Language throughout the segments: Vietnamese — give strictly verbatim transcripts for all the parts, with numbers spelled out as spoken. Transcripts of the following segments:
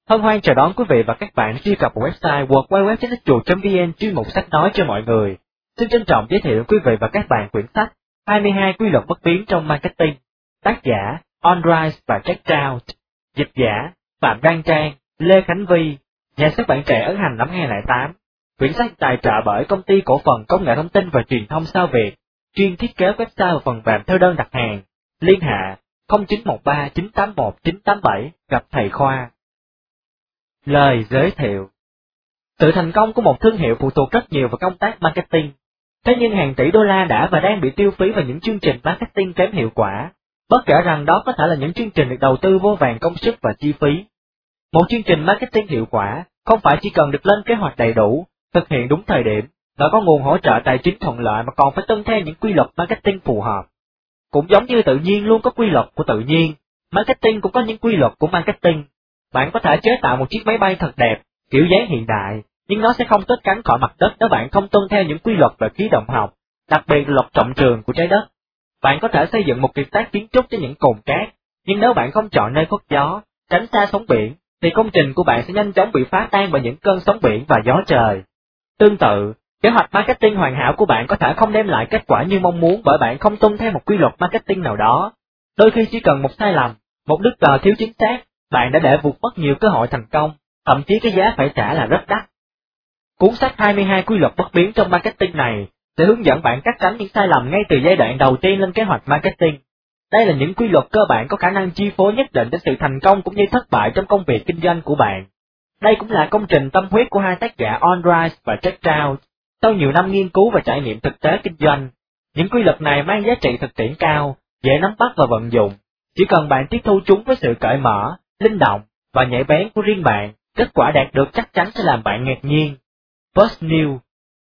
Hân hoan chào đón quý vị và các bạn truy cập vào website w w w chấm sách chuột chấm v n chuyên mục sách nói cho mọi người. Xin trân trọng giới thiệu quý vị và các bạn quyển sách hai mươi hai quy luật bất biến trong marketing, tác giả Onrise và Jack Trout, dịch giả Phạm Đăng Trang, Lê Khánh Vi, nhà xuất bản trẻ ấn hành năm hai không không tám. Quyển sách tài trợ bởi công ty cổ phần công nghệ thông tin và truyền thông Sao Việt, chuyên thiết kế website và phần mềm theo đơn đặt hàng. Liên hệ không chín một ba chín tám một chín tám bảy, gặp thầy Khoa. Lời giới thiệu. Sự thành công của một thương hiệu phụ thuộc rất nhiều vào công tác marketing. Thế nhưng hàng tỷ đô la đã và đang bị tiêu phí vào những chương trình marketing kém hiệu quả, bất kể rằng đó có thể là những chương trình được đầu tư vô vàn công sức và chi phí. Một chương trình marketing hiệu quả không phải chỉ cần được lên kế hoạch đầy đủ, thực hiện đúng thời điểm, và có nguồn hỗ trợ tài chính thuận lợi, mà còn phải tuân theo những quy luật marketing phù hợp. Cũng giống như tự nhiên luôn có quy luật của tự nhiên, marketing cũng có những quy luật của marketing. Bạn có thể chế tạo một chiếc máy bay thật đẹp, kiểu dáng hiện đại, nhưng nó sẽ không cất cánh khỏi mặt đất nếu bạn không tuân theo những quy luật về khí động học, đặc biệt là luật trọng trường của trái đất. Bạn có thể xây dựng một kiệt tác kiến trúc cho những cồn cát, nhưng nếu bạn không chọn nơi khuất gió, tránh xa sóng biển, thì công trình của bạn sẽ nhanh chóng bị phá tan bởi những cơn sóng biển và gió trời. Tương tự, kế hoạch marketing hoàn hảo của bạn có thể không đem lại kết quả như mong muốn bởi bạn không tuân theo một quy luật marketing nào đó. Đôi khi chỉ cần một sai lầm, một đứt cờ thiếu chính xác, bạn đã để vụt mất nhiều cơ hội thành công, thậm chí cái giá phải trả là rất đắt. Cuốn sách hai mươi hai quy luật bất biến trong marketing này sẽ hướng dẫn bạn cắt tránh những sai lầm ngay từ giai đoạn đầu tiên lên kế hoạch marketing. Đây là những quy luật cơ bản có khả năng chi phối nhất định đến sự thành công cũng như thất bại trong công việc kinh doanh của bạn. Đây cũng là công trình tâm huyết của hai tác giả Onrise và Jack Trout. Sau nhiều năm nghiên cứu và trải nghiệm thực tế kinh doanh, những quy luật này mang giá trị thực tiễn cao, dễ nắm bắt và vận dụng. Chỉ cần bạn tiếp thu chúng với sự cởi mở, linh động và nhạy bén của riêng bạn, kết quả đạt được chắc chắn sẽ làm bạn ngạc nhiên. First New.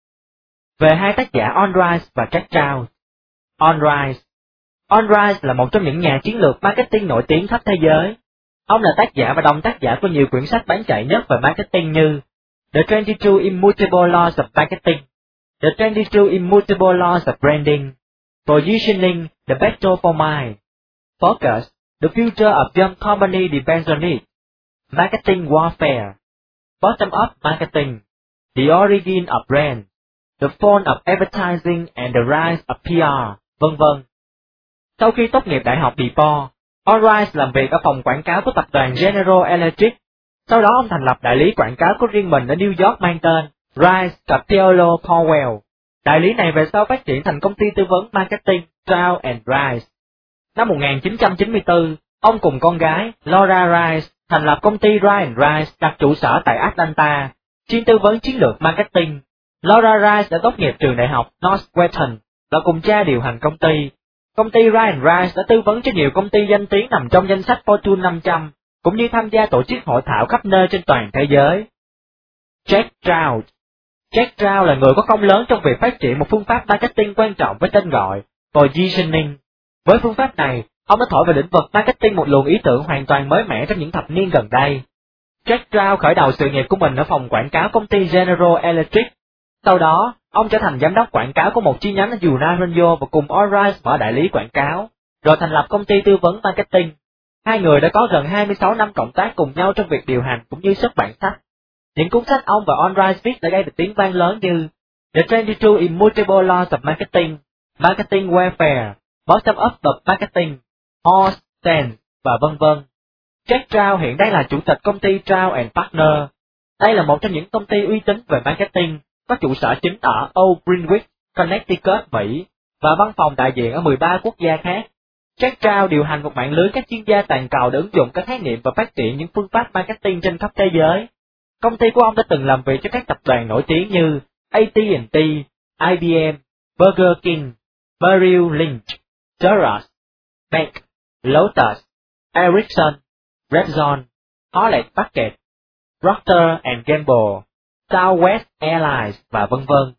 Về hai tác giả Onrise và Jack Trout. Onrise. Onrise là một trong những nhà chiến lược marketing nổi tiếng khắp thế giới. Ông là tác giả và đồng tác giả của nhiều quyển sách bán chạy nhất về marketing như The twenty-two Immutable Laws of Marketing, The twenty-two Immutable Laws of Branding, Positioning, The Battle for Mind, Focus, The future of your company depends on it, Marketing Warfare, Bottom-up Marketing, The Origin of Brand, The Fall of Advertising and the Rise of P R, vân vân. Sau khi tốt nghiệp Đại học DePaul, Onrise làm việc ở phòng quảng cáo của tập đoàn General Electric. Sau đó ông thành lập đại lý quảng cáo của riêng mình ở New York mang tên Rice Capello Powell. Đại lý này về sau phát triển thành công ty tư vấn marketing Trout and Rice. Năm một nghìn chín trăm chín mươi tư, ông cùng con gái Laura Rice thành lập công ty Rice and Rice đặt trụ sở tại Atlanta, chuyên tư vấn chiến lược marketing. Laura Rice đã tốt nghiệp trường đại học Northwestern và cùng cha điều hành công ty. Công ty Rice and Rice đã tư vấn cho nhiều công ty danh tiếng nằm trong danh sách Fortune năm trăm, cũng như tham gia tổ chức hội thảo khắp nơi trên toàn thế giới. Jack Trout. Jack Trout là người có công lớn trong việc phát triển một phương pháp marketing quan trọng với tên gọi Positioning. Với phương pháp này, ông đã thổi vào lĩnh vực marketing một luồng ý tưởng hoàn toàn mới mẻ trong những thập niên gần đây. Jack Trout khởi đầu sự nghiệp của mình ở phòng quảng cáo công ty General Electric. Sau đó, ông trở thành giám đốc quảng cáo của một chi nhánh ở Unironio và cùng Onrise mở đại lý quảng cáo, rồi thành lập công ty tư vấn marketing. Hai người đã có gần hai mươi sáu năm cộng tác cùng nhau trong việc điều hành cũng như xuất bản sách. Những cuốn sách ông và Onrise viết đã gây được tiếng vang lớn như The twenty-two Immutable Laws of Marketing, Marketing Warfare, Bottom-up of Marketing, Horse Sense và vân vân. Jack Trout hiện đang là chủ tịch công ty Trout and Partner. Đây là một trong những công ty uy tín về marketing, có trụ sở chính ở Old Greenwich, Connecticut, Mỹ, và văn phòng đại diện ở mười ba quốc gia khác. Jack Trout điều hành một mạng lưới các chuyên gia toàn cầu để ứng dụng các khái niệm và phát triển những phương pháp marketing trên khắp thế giới. Công ty của ông đã từng làm việc cho các tập đoàn nổi tiếng như A T and T, I B M, Burger King, Merrill Lynch, Xerox, Beck, Lotus, Ericsson, Rexon, Hewlett Packard, Procter and Gamble, Southwest Airlines và vân vân.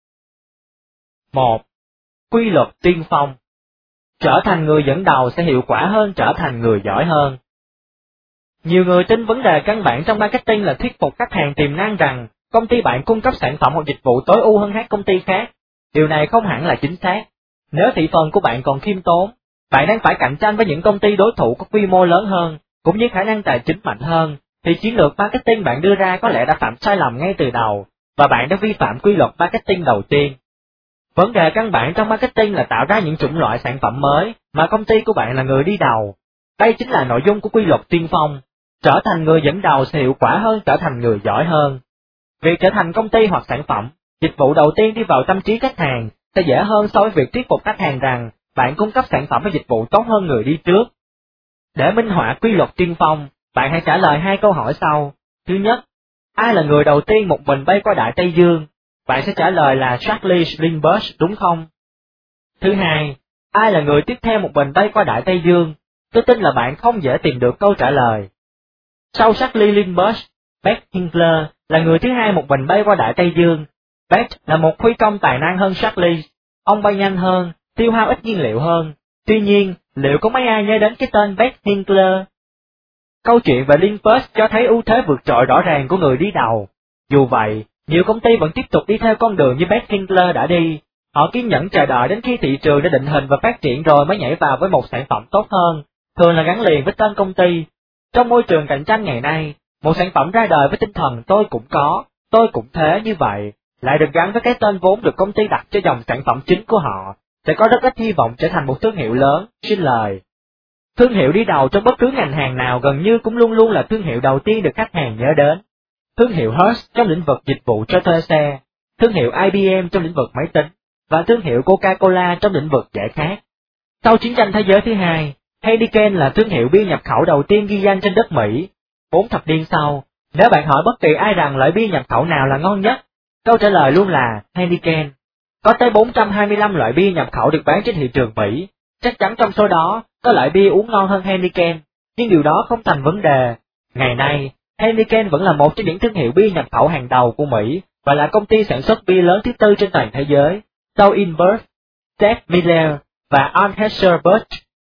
một. Quy luật tiên phong. Trở thành người dẫn đầu sẽ hiệu quả hơn trở thành người giỏi hơn. Nhiều người tin vấn đề căn bản trong marketing là thuyết phục khách hàng tiềm năng rằng công ty bạn cung cấp sản phẩm hoặc dịch vụ tối ưu hơn các công ty khác. Điều này không hẳn là chính xác. Nếu thị phần của bạn còn khiêm tốn, bạn đang phải cạnh tranh với những công ty đối thủ có quy mô lớn hơn, cũng như khả năng tài chính mạnh hơn, thì chiến lược marketing bạn đưa ra có lẽ đã phạm sai lầm ngay từ đầu, và bạn đã vi phạm quy luật marketing đầu tiên. Vấn đề căn bản trong marketing là tạo ra những chủng loại sản phẩm mới mà công ty của bạn là người đi đầu. Đây chính là nội dung của quy luật tiên phong. Trở thành người dẫn đầu sẽ hiệu quả hơn trở thành người giỏi hơn. Việc trở thành công ty hoặc sản phẩm, dịch vụ đầu tiên đi vào tâm trí khách hàng sẽ dễ hơn so với việc thuyết phục khách hàng rằng bạn cung cấp sản phẩm và dịch vụ tốt hơn người đi trước. Để minh họa quy luật tiên phong, bạn hãy trả lời hai câu hỏi sau. Thứ nhất, ai là người đầu tiên một mình bay qua Đại Tây Dương? Bạn sẽ trả lời là Charles Lindbergh, đúng không? Thứ hai, ai là người tiếp theo một mình bay qua Đại Tây Dương? Tôi tin là bạn không dễ tìm được câu trả lời. Sau Charles Lindbergh, Bert Hinkler là người thứ hai một mình bay qua Đại Tây Dương. Bert là một phi công tài năng hơn Charles. Ông bay nhanh hơn, tiêu hao ít nhiên liệu hơn. Tuy nhiên, liệu có mấy ai nhớ đến cái tên Bert Hinkler? Câu chuyện về Lindbergh cho thấy ưu thế vượt trội rõ ràng của người đi đầu. Dù vậy, nhiều công ty vẫn tiếp tục đi theo con đường như Bert Hinkler đã đi. Họ kiên nhẫn chờ đợi đến khi thị trường đã định hình và phát triển rồi mới nhảy vào với một sản phẩm tốt hơn, thường là gắn liền với tên công ty. Trong môi trường cạnh tranh ngày nay, một sản phẩm ra đời với tinh thần tôi cũng có, tôi cũng thế như vậy, lại được gắn với cái tên vốn được công ty đặt cho dòng sản phẩm chính của họ, sẽ có rất ít hy vọng trở thành một thương hiệu lớn, xin lời. Thương hiệu đi đầu trong bất cứ ngành hàng nào gần như cũng luôn luôn là thương hiệu đầu tiên được khách hàng nhớ đến. Thương hiệu Hertz trong lĩnh vực dịch vụ cho thuê xe, thương hiệu I B M trong lĩnh vực máy tính, và thương hiệu Coca-Cola trong lĩnh vực giải khát. Sau chiến tranh thế giới thứ hai, Heineken là thương hiệu bia nhập khẩu đầu tiên ghi danh trên đất Mỹ. Bốn thập niên sau, nếu bạn hỏi bất kỳ ai rằng loại bia nhập khẩu nào là ngon nhất, câu trả lời luôn là Heineken. Có tới bốn trăm hai mươi lăm loại bia nhập khẩu được bán trên thị trường Mỹ, chắc chắn trong số đó có loại bia uống ngon hơn Heineken, nhưng điều đó không thành vấn đề. Ngày nay, Heineken vẫn là một trong những thương hiệu bia nhập khẩu hàng đầu của Mỹ và là công ty sản xuất bia lớn thứ tư trên toàn thế giới, sau Inberg, Stef Miller và Anheuser-Busch.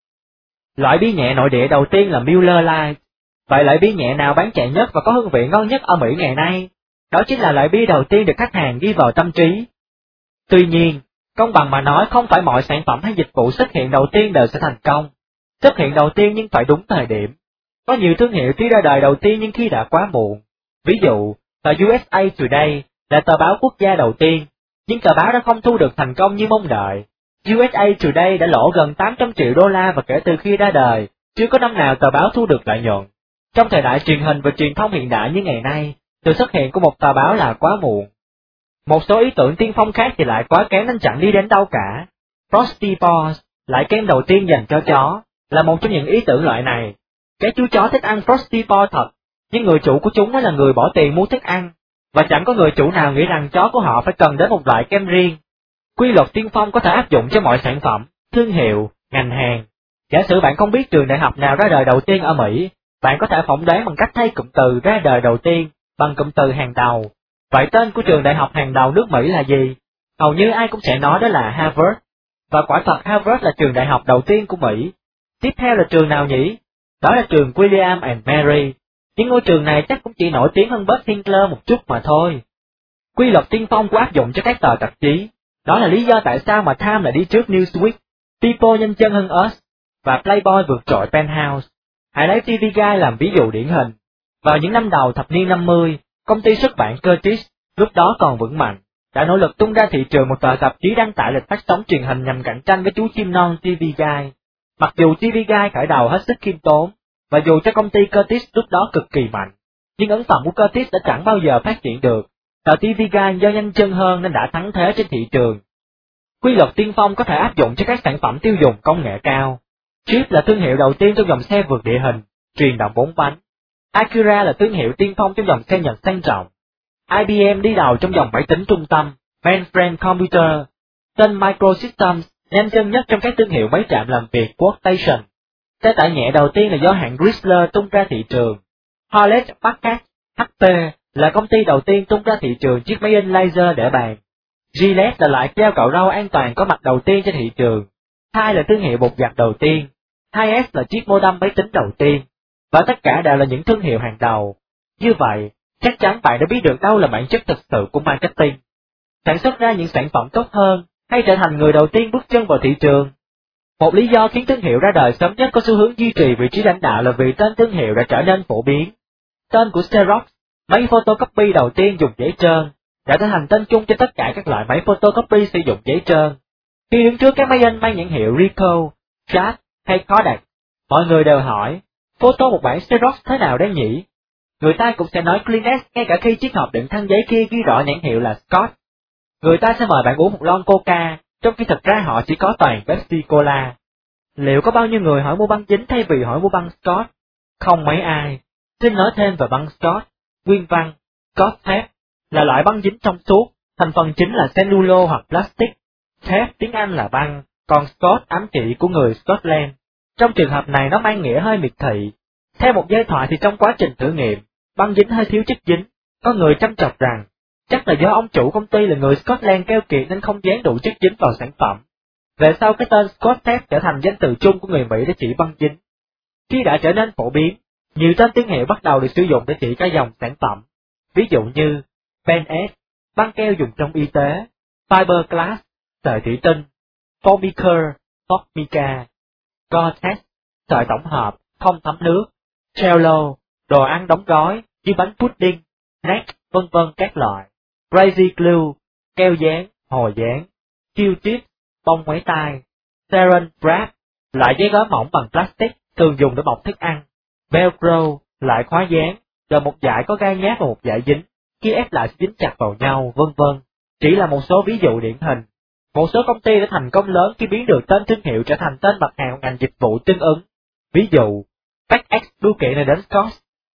Loại bia nhẹ nội địa đầu tiên là Miller Lite. Vậy loại bia nhẹ nào bán chạy nhất và có hương vị ngon nhất ở Mỹ ngày nay? Đó chính là loại bia đầu tiên được khách hàng ghi vào tâm trí. Tuy nhiên, công bằng mà nói không phải mọi sản phẩm hay dịch vụ xuất hiện đầu tiên đều sẽ thành công. Xuất hiện đầu tiên nhưng phải đúng thời điểm. Có nhiều thương hiệu tuy ra đời đầu tiên nhưng khi đã quá muộn. Ví dụ, tờ U S A Today là tờ báo quốc gia đầu tiên, nhưng tờ báo đã không thu được thành công như mong đợi. U S A Today đã lỗ gần tám trăm triệu đô la và kể từ khi ra đời, chưa có năm nào tờ báo thu được lợi nhuận. Trong thời đại truyền hình và truyền thông hiện đại như ngày nay, sự xuất hiện của một tờ báo là quá muộn. Một số ý tưởng tiên phong khác thì lại quá kém nên chẳng đi đến đâu cả. Frosty Paws, loại kem đầu tiên dành cho chó, là một trong những ý tưởng loại này. Cái chú chó thích ăn Frosty Paws thật, nhưng người chủ của chúng mới là người bỏ tiền mua thức ăn, và chẳng có người chủ nào nghĩ rằng chó của họ phải cần đến một loại kem riêng. Quy luật tiên phong có thể áp dụng cho mọi sản phẩm, thương hiệu, ngành hàng. Giả sử bạn không biết trường đại học nào ra đời đầu tiên ở Mỹ, bạn có thể phỏng đoán bằng cách thay cụm từ ra đời đầu tiên bằng cụm từ hàng đầu. Vậy tên của trường đại học hàng đầu nước Mỹ là gì? Hầu như ai cũng sẽ nói đó là Harvard. Và quả thật Harvard là trường đại học đầu tiên của Mỹ. Tiếp theo là trường nào nhỉ? Đó là trường William and Mary. Nhưng ngôi trường này chắc cũng chỉ nổi tiếng hơn Bert Hinkler một chút mà thôi. Quy luật tiên phong của áp dụng cho các tờ tạp chí. Đó là lý do tại sao mà Time lại đi trước Newsweek, People nhanh chân hơn Us, và Playboy vượt trội Penthouse. Hãy lấy ti vi Guide làm ví dụ điển hình. Vào những năm đầu thập niên năm mươi, công ty xuất bản Curtis, lúc đó còn vững mạnh, đã nỗ lực tung ra thị trường một tờ tạp chí đăng tải lịch phát sóng truyền hình nhằm cạnh tranh với chú chim non ti vi Guide. Mặc dù ti vi Guide khởi đầu hết sức khiêm tốn, và dù cho công ty Curtis lúc đó cực kỳ mạnh, nhưng ấn phẩm của Curtis đã chẳng bao giờ phát triển được. Tờ ti vi Guide do nhanh chân hơn nên đã thắng thế trên thị trường. Quy luật tiên phong có thể áp dụng cho các sản phẩm tiêu dùng công nghệ cao. Jeep là thương hiệu đầu tiên trong dòng xe vượt địa hình, truyền động bốn bánh. Acura là thương hiệu tiên phong trong dòng xe Nhật sang trọng. I B M đi đầu trong dòng máy tính trung tâm, mainframe computer. Tên Microsystems nhanh chân nhất trong các thương hiệu máy chạm làm việc Workstation. Xe tải nhẹ đầu tiên là do hãng Chrysler tung ra thị trường. Hewlett Packard, H P, là công ty đầu tiên tung ra thị trường chiếc máy in laser để bàn. Gillette là loại keo cạo râu an toàn có mặt đầu tiên trên thị trường. Thai là thương hiệu bột giặt đầu tiên. hai S là chiếc modem máy tính đầu tiên. Và tất cả đều là những thương hiệu hàng đầu. Như vậy, chắc chắn bạn đã biết được đâu là bản chất thực sự của marketing. Sản xuất ra những sản phẩm tốt hơn, hay trở thành người đầu tiên bước chân vào thị trường. Một lý do khiến thương hiệu ra đời sớm nhất có xu hướng duy trì vị trí lãnh đạo là vì tên thương hiệu đã trở nên phổ biến. Tên của Xerox, máy photocopy đầu tiên dùng giấy trơn, đã trở thành tên chung cho tất cả các loại máy photocopy sử dụng giấy trơn. Khi đứng trước các máy in mang nhãn hiệu Ricoh, Sharp hay Kodak, mọi người đều hỏi, photo một bản Xerox thế nào đấy nhỉ? Người ta cũng sẽ nói Kleenex ngay cả khi chiếc hộp đựng khăn giấy kia ghi rõ nhãn hiệu là Scott. Người ta sẽ mời bạn uống một lon Coca, trong khi thật ra họ chỉ có toàn Pepsi Cola. Liệu có bao nhiêu người hỏi mua băng dính thay vì hỏi mua băng Scott? Không mấy ai. Xin nói thêm về băng Scott. Nguyên văn, Scott thép, là loại băng dính trong suốt, thành phần chính là cellulo hoặc plastic. Thép tiếng Anh là băng, còn Scott ám chỉ của người Scotland. Trong trường hợp này nó mang nghĩa hơi miệt thị. Theo một giai thoại thì trong quá trình thử nghiệm, băng dính hơi thiếu chất dính, có người châm chọc rằng, chắc là do ông chủ công ty là người Scotland keo kiệt nên không dán đủ chất dính vào sản phẩm. Về sau cái tên Scott thép trở thành danh từ chung của người Mỹ để chỉ băng dính. Khi đã trở nên phổ biến, nhiều tên thương hiệu bắt đầu được sử dụng để chỉ các dòng sản phẩm. Ví dụ như Pen-S, băng keo dùng trong y tế, Fiberglass, sợi thủy tinh, Formica, Formica, Gore-Tex, sợi tổng hợp, không thấm nước, Cello, đồ ăn đóng gói, như bánh pudding, Next, vân vân các loại, Crazy Glue, keo dán, hồi dán, Q-tip, bông ngoáy tai, Saran Wrap, loại giấy gói mỏng bằng plastic thường dùng để bọc thức ăn, Velcro, loại khóa dán, gồm một dải có gai nhát và một dải dính, khi ép lại sẽ dính chặt vào nhau, vân vân. Chỉ là một số ví dụ điển hình. Một số công ty đã thành công lớn khi biến được tên thương hiệu trở thành tên mặt hàng ngành dịch vụ tương ứng. Ví dụ, FedEx bưu kiện này đến Scott.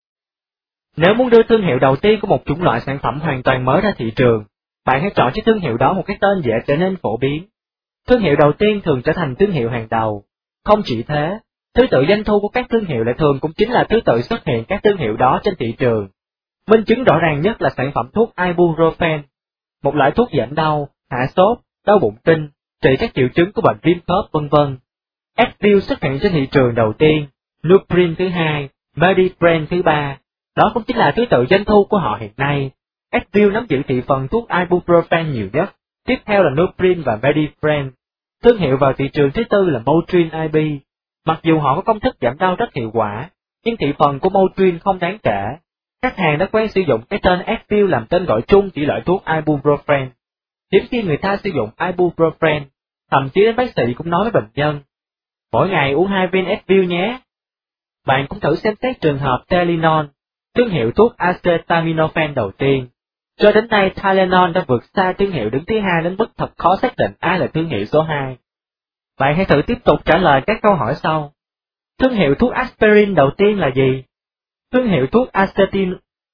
Nếu muốn đưa thương hiệu đầu tiên của một chủng loại sản phẩm hoàn toàn mới ra thị trường, bạn hãy chọn cho thương hiệu đó một cái tên dễ trở nên phổ biến. Thương hiệu đầu tiên thường trở thành thương hiệu hàng đầu. Không chỉ thế, thứ tự doanh thu của các thương hiệu lại thường cũng chính là thứ tự xuất hiện các thương hiệu đó trên thị trường. Minh chứng rõ ràng nhất là sản phẩm thuốc Ibuprofen, một loại thuốc giảm đau, hạ sốt, đau bụng kinh, trị các triệu chứng của bệnh viêm khớp vân vân. Advil xuất hiện trên thị trường đầu tiên, Nuprin thứ hai, Medipren thứ ba, đó cũng chính là thứ tự doanh thu của họ hiện nay. Advil nắm giữ thị phần thuốc Ibuprofen nhiều nhất, tiếp theo là Nuprin và Medipren. Thương hiệu vào thị trường thứ tư là Motrin i bê. Mặc dù họ có công thức giảm đau rất hiệu quả, nhưng thị phần của Motrin không đáng kể. Khách hàng đã quen sử dụng cái tên Advil làm tên gọi chung chỉ loại thuốc Ibuprofen. Hiếm khi người ta sử dụng Ibuprofen, thậm chí đến bác sĩ cũng nói với bệnh nhân, mỗi ngày uống hai viên Advil nhé. Bạn cũng thử xem xét trường hợp Tylenol, thương hiệu thuốc acetaminophen đầu tiên. Cho đến nay Tylenol đã vượt xa thương hiệu đứng thứ hai đến mức thật khó xác định ai là thương hiệu số hai. Bạn hãy thử tiếp tục trả lời các câu hỏi sau. Thương hiệu thuốc aspirin đầu tiên là gì? Thương hiệu thuốc acetin.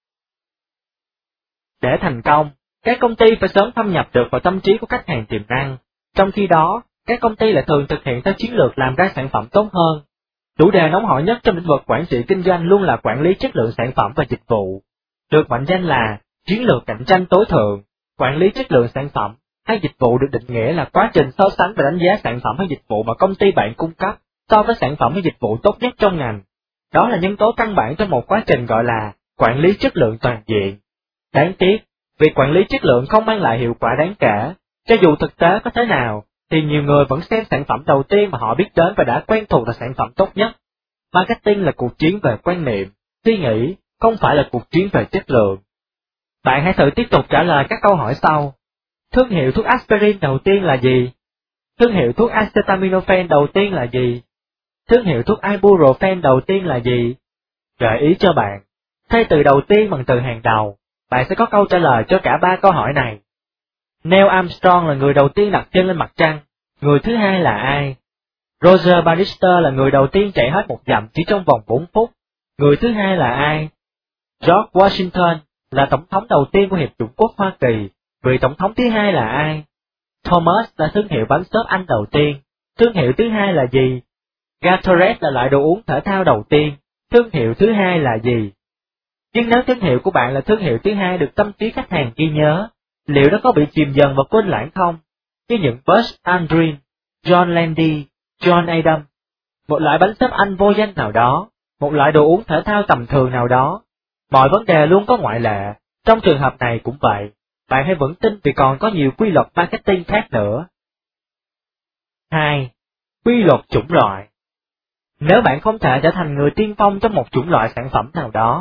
Để thành công, các công ty phải sớm thâm nhập được vào tâm trí của khách hàng tiềm năng. Trong khi đó, các công ty lại thường thực hiện theo chiến lược làm ra sản phẩm tốt hơn. Chủ đề nóng hổi nhất trong lĩnh vực quản trị kinh doanh luôn là quản lý chất lượng sản phẩm và dịch vụ. Được mệnh danh là chiến lược cạnh tranh tối thượng. Quản lý chất lượng sản phẩm hay dịch vụ được định nghĩa là quá trình so sánh và đánh giá sản phẩm hay dịch vụ mà công ty bạn cung cấp so với sản phẩm hay dịch vụ tốt nhất trong ngành. Đó là nhân tố căn bản trong một quá trình gọi là quản lý chất lượng toàn diện. Đáng tiếc, việc quản lý chất lượng không mang lại hiệu quả đáng kể. Cho dù thực tế có thế nào, thì nhiều người vẫn xem sản phẩm đầu tiên mà họ biết đến và đã quen thuộc là sản phẩm tốt nhất. Marketing là cuộc chiến về quan niệm, suy nghĩ, không phải là cuộc chiến về chất lượng. Bạn hãy thử tiếp tục trả lời các câu hỏi sau. Thương hiệu thuốc aspirin đầu tiên là gì? Thương hiệu thuốc acetaminophen đầu tiên là gì? Thương hiệu thuốc Ibuprofen đầu tiên là gì? Gợi ý cho bạn, thay từ đầu tiên bằng từ hàng đầu, bạn sẽ có câu trả lời cho cả ba câu hỏi này. Neil Armstrong là người đầu tiên đặt chân lên mặt trăng, người thứ hai là ai? Roger Bannister là người đầu tiên chạy hết một dặm chỉ trong vòng bốn phút, người thứ hai là ai? George Washington là tổng thống đầu tiên của Hiệp chủng quốc Hoa Kỳ, vị tổng thống thứ hai là ai? Thomas là thương hiệu bánh xốp Anh đầu tiên, thương hiệu thứ hai là gì? Gatorade là loại đồ uống thể thao đầu tiên, thương hiệu thứ hai là gì? Nhưng nếu thương hiệu của bạn là thương hiệu thứ hai được tâm trí khách hàng ghi nhớ, liệu nó có bị chìm dần và quên lãng không? Như những Buzz Aldrin, John Landy, John Adam, một loại bánh xốp Anh vô danh nào đó, một loại đồ uống thể thao tầm thường nào đó. Mọi vấn đề luôn có ngoại lệ, trong trường hợp này cũng vậy, bạn hãy vững tin vì còn có nhiều quy luật marketing khác nữa. hai. Quy luật chủng loại. Nếu bạn không thể trở thành người tiên phong trong một chủng loại sản phẩm nào đó,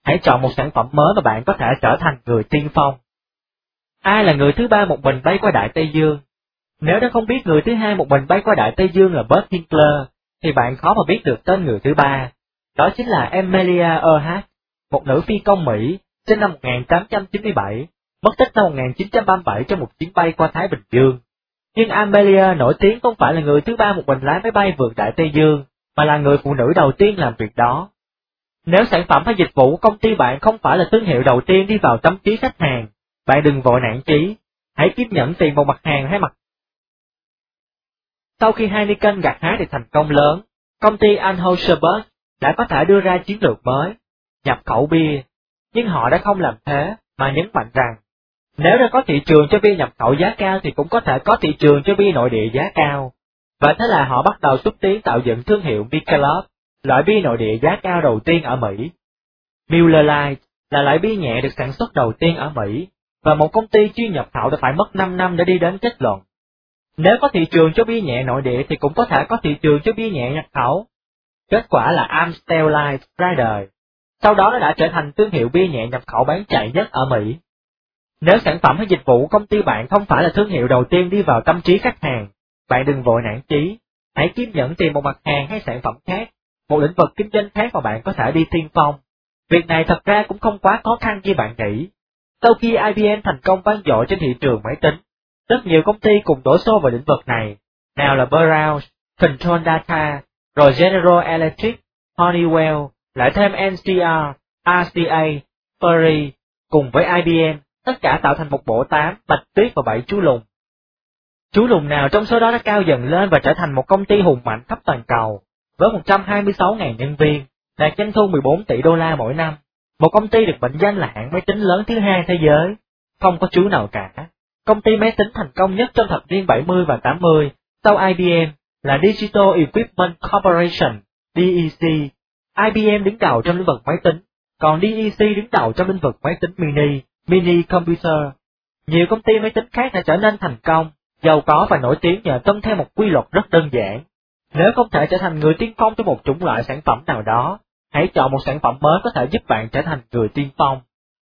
Hãy chọn một sản phẩm mới mà bạn có thể trở thành người tiên phong. Ai là người thứ ba một mình bay qua Đại Tây Dương? Nếu đã không biết người thứ hai một mình bay qua Đại Tây Dương là Buzz Hinkler, thì bạn khó mà biết được tên người thứ ba. Đó chính là Amelia Earhart, một nữ phi công Mỹ, sinh năm một nghìn tám trăm chín mươi bảy, mất tích năm một nghìn chín trăm ba mươi bảy trong một chuyến bay qua Thái Bình Dương. Nhưng Amelia nổi tiếng không phải là người thứ ba một mình lái máy bay vượt Đại Tây Dương, mà là người phụ nữ đầu tiên làm việc đó. Nếu sản phẩm hay dịch vụ của công ty bạn không phải là thương hiệu đầu tiên đi vào tâm trí khách hàng, bạn đừng vội nản chí, hãy kiên nhẫn tìm một mặt hàng hay mặt. Sau khi Heineken gặt hái được thành công lớn, công ty Anheuser-Busch đã có thể đưa ra chiến lược mới, nhập khẩu bia, nhưng họ đã không làm thế, mà nhấn mạnh rằng, nếu đã có thị trường cho bia nhập khẩu giá cao thì cũng có thể có thị trường cho bia nội địa giá cao. Và thế là họ bắt đầu xúc tiến tạo dựng thương hiệu Michelob, loại bia nội địa giá cao đầu tiên ở Mỹ. Miller Lite là loại bia nhẹ được sản xuất đầu tiên ở Mỹ, và một công ty chuyên nhập khẩu đã phải mất năm năm để đi đến kết luận. Nếu có thị trường cho bia nhẹ nội địa thì cũng có thể có thị trường cho bia nhẹ nhập khẩu. Kết quả là Amstel Light ra đời. Sau đó nó đã trở thành thương hiệu bia nhẹ nhập khẩu bán chạy nhất ở Mỹ. Nếu sản phẩm hay dịch vụ của công ty bạn không phải là thương hiệu đầu tiên đi vào tâm trí khách hàng, bạn đừng vội nản chí, hãy kiên nhẫn tìm một mặt hàng hay sản phẩm khác, một lĩnh vực kinh doanh khác mà bạn có thể đi tiên phong. Việc này thật ra cũng không quá khó khăn như bạn nghĩ. Sau khi I B M thành công vang dội trên thị trường máy tính, rất nhiều công ty cùng đổ xô vào lĩnh vực này, nào là Brown, Control Data, rồi General Electric, Honeywell, lại thêm N C R, R C A, Perry, cùng với I B M, tất cả tạo thành một bộ tám, Bạch Tuyết và bảy chú lùn. Chú lùn nào trong số đó đã cao dần lên và trở thành một công ty hùng mạnh khắp toàn cầu, với một trăm hai mươi sáu nghìn nhân viên, đạt doanh thu mười bốn tỷ đô la mỗi năm, một công ty được mệnh danh là hãng máy tính lớn thứ hai thế giới, không có chú nào cả. Công ty máy tính thành công nhất trong thập niên bảy mươi và tám mươi, sau I B M, là Digital Equipment Corporation, D E C. I B M đứng đầu trong lĩnh vực máy tính, còn D E C đứng đầu trong lĩnh vực máy tính mini, mini computer. Nhiều công ty máy tính khác đã trở nên thành công, giàu có và nổi tiếng nhờ tuân theo một quy luật rất đơn giản. Nếu không thể trở thành người tiên phong trong một chủng loại sản phẩm nào đó, hãy chọn một sản phẩm mới có thể giúp bạn trở thành người tiên phong.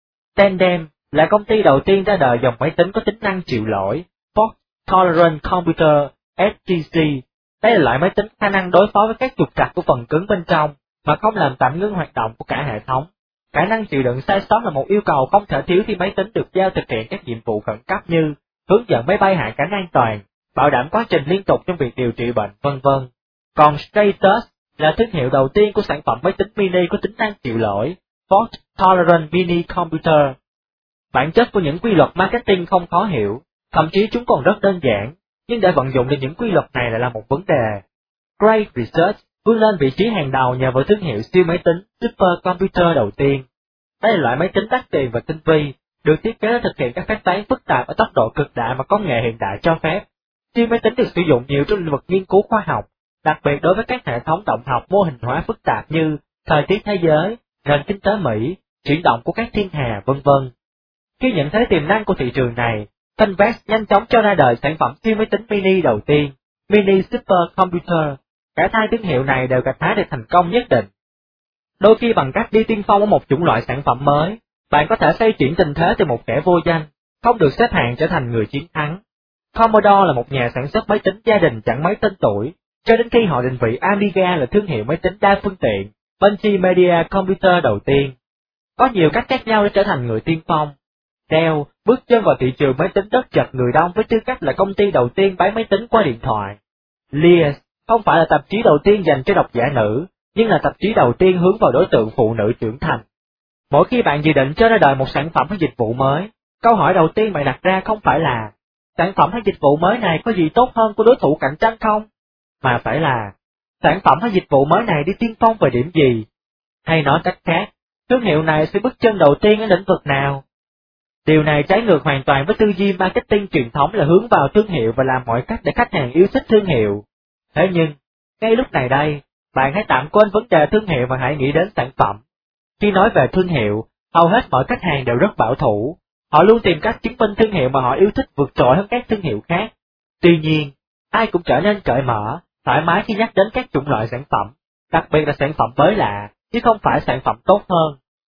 Tandem là công ty đầu tiên ra đời dòng máy tính có tính năng chịu lỗi, Fault Tolerant Computer, F T C. Đây là loại máy tính khả năng đối phó với các trục trặc của phần cứng bên trong, mà không làm tạm ngưng hoạt động của cả hệ thống. Khả năng chịu đựng sai sót là một yêu cầu không thể thiếu khi máy tính được giao thực hiện các nhiệm vụ khẩn cấp như hướng dẫn máy bay hạ cánh an toàn, bảo đảm quá trình liên tục trong việc điều trị bệnh, vân vân. Còn Stratus là thương hiệu đầu tiên của sản phẩm máy tính mini có tính năng chịu lỗi, Fault Tolerant Mini Computer. Bản chất của những quy luật marketing không khó hiểu, thậm chí chúng còn rất đơn giản, nhưng để vận dụng được những quy luật này lại là một vấn đề. Cray Research vươn lên vị trí hàng đầu nhờ vào thương hiệu siêu máy tính Supercomputer đầu tiên. Đây là loại máy tính đắt tiền và tinh vi, được thiết kế để thực hiện các phép toán phức tạp ở tốc độ cực đại mà công nghệ hiện đại cho phép. Siêu máy tính được sử dụng nhiều trong lĩnh vực nghiên cứu khoa học, đặc biệt đối với các hệ thống động học mô hình hóa phức tạp như thời tiết thế giới, nền kinh tế Mỹ, chuyển động của các thiên hà, vân vân. Khi nhận thấy tiềm năng của thị trường này, Invest nhanh chóng cho ra đời sản phẩm siêu máy tính mini đầu tiên, Mini Supercomputer. Cả hai thương hiệu này đều gặt hái được thành công nhất định. Đôi khi bằng cách đi tiên phong ở một chủng loại sản phẩm mới, bạn có thể xoay chuyển tình thế từ một kẻ vô danh, không được xếp hạng trở thành người chiến thắng. Commodore là một nhà sản xuất máy tính gia đình chẳng mấy tên tuổi, cho đến khi họ định vị Amiga là thương hiệu máy tính đa phương tiện, Multimedia Computer đầu tiên. Có nhiều cách khác nhau để trở thành người tiên phong. Dell bước chân vào thị trường máy tính rất chật người đông với tư cách là công ty đầu tiên bán máy tính qua điện thoại. Lears không phải là tạp chí đầu tiên dành cho độc giả nữ, nhưng là tạp chí đầu tiên hướng vào đối tượng phụ nữ trưởng thành. Mỗi khi bạn dự định cho ra đời một sản phẩm hay dịch vụ mới, câu hỏi đầu tiên bạn đặt ra không phải là sản phẩm hay dịch vụ mới này có gì tốt hơn của đối thủ cạnh tranh không, mà phải là sản phẩm hay dịch vụ mới này đi tiên phong về điểm gì, hay nói cách khác, thương hiệu này sẽ bước chân đầu tiên ở lĩnh vực nào. Điều này trái ngược hoàn toàn với tư duy marketing truyền thống là hướng vào thương hiệu và làm mọi cách để khách hàng yêu thích thương hiệu. Thế nhưng, ngay lúc này đây, bạn hãy tạm quên vấn đề thương hiệu và hãy nghĩ đến sản phẩm. Khi nói về thương hiệu, hầu hết mọi khách hàng đều rất bảo thủ. Họ luôn tìm cách chứng minh thương hiệu mà họ yêu thích vượt trội hơn các thương hiệu khác. Tuy nhiên, ai cũng trở nên cởi mở, thoải mái khi nhắc đến các chủng loại sản phẩm, đặc biệt là sản phẩm mới lạ, chứ không phải sản phẩm tốt hơn.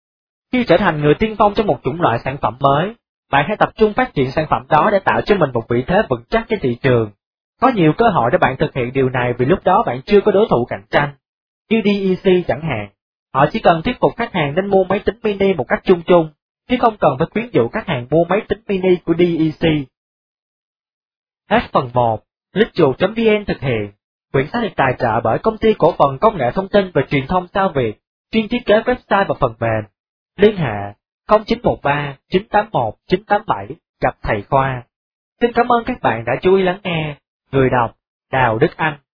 Khi trở thành người tiên phong trong một chủng loại sản phẩm mới, bạn hãy tập trung phát triển sản phẩm đó để tạo cho mình một vị thế vững chắc trên thị trường. Có nhiều cơ hội để bạn thực hiện điều này vì lúc đó bạn chưa có đối thủ cạnh tranh. Như đê e xê chẳng hạn, họ chỉ cần thuyết phục khách hàng nên mua máy tính mini một cách chung chung, chứ không cần phải khuyến dụ khách hàng mua máy tính mini của đê e xê. Hết phần một, Litchuột chấm vn thực hiện. Quyển sách được tài trợ bởi Công ty Cổ phần Công nghệ Thông tin và Truyền thông Sao Việt, chuyên thiết kế website và phần mềm. Liên hệ không chín một ba chín tám một chín tám bảy, gặp thầy Khoa. Xin cảm ơn các bạn đã chú ý lắng nghe. Người đọc Đào Đức Anh.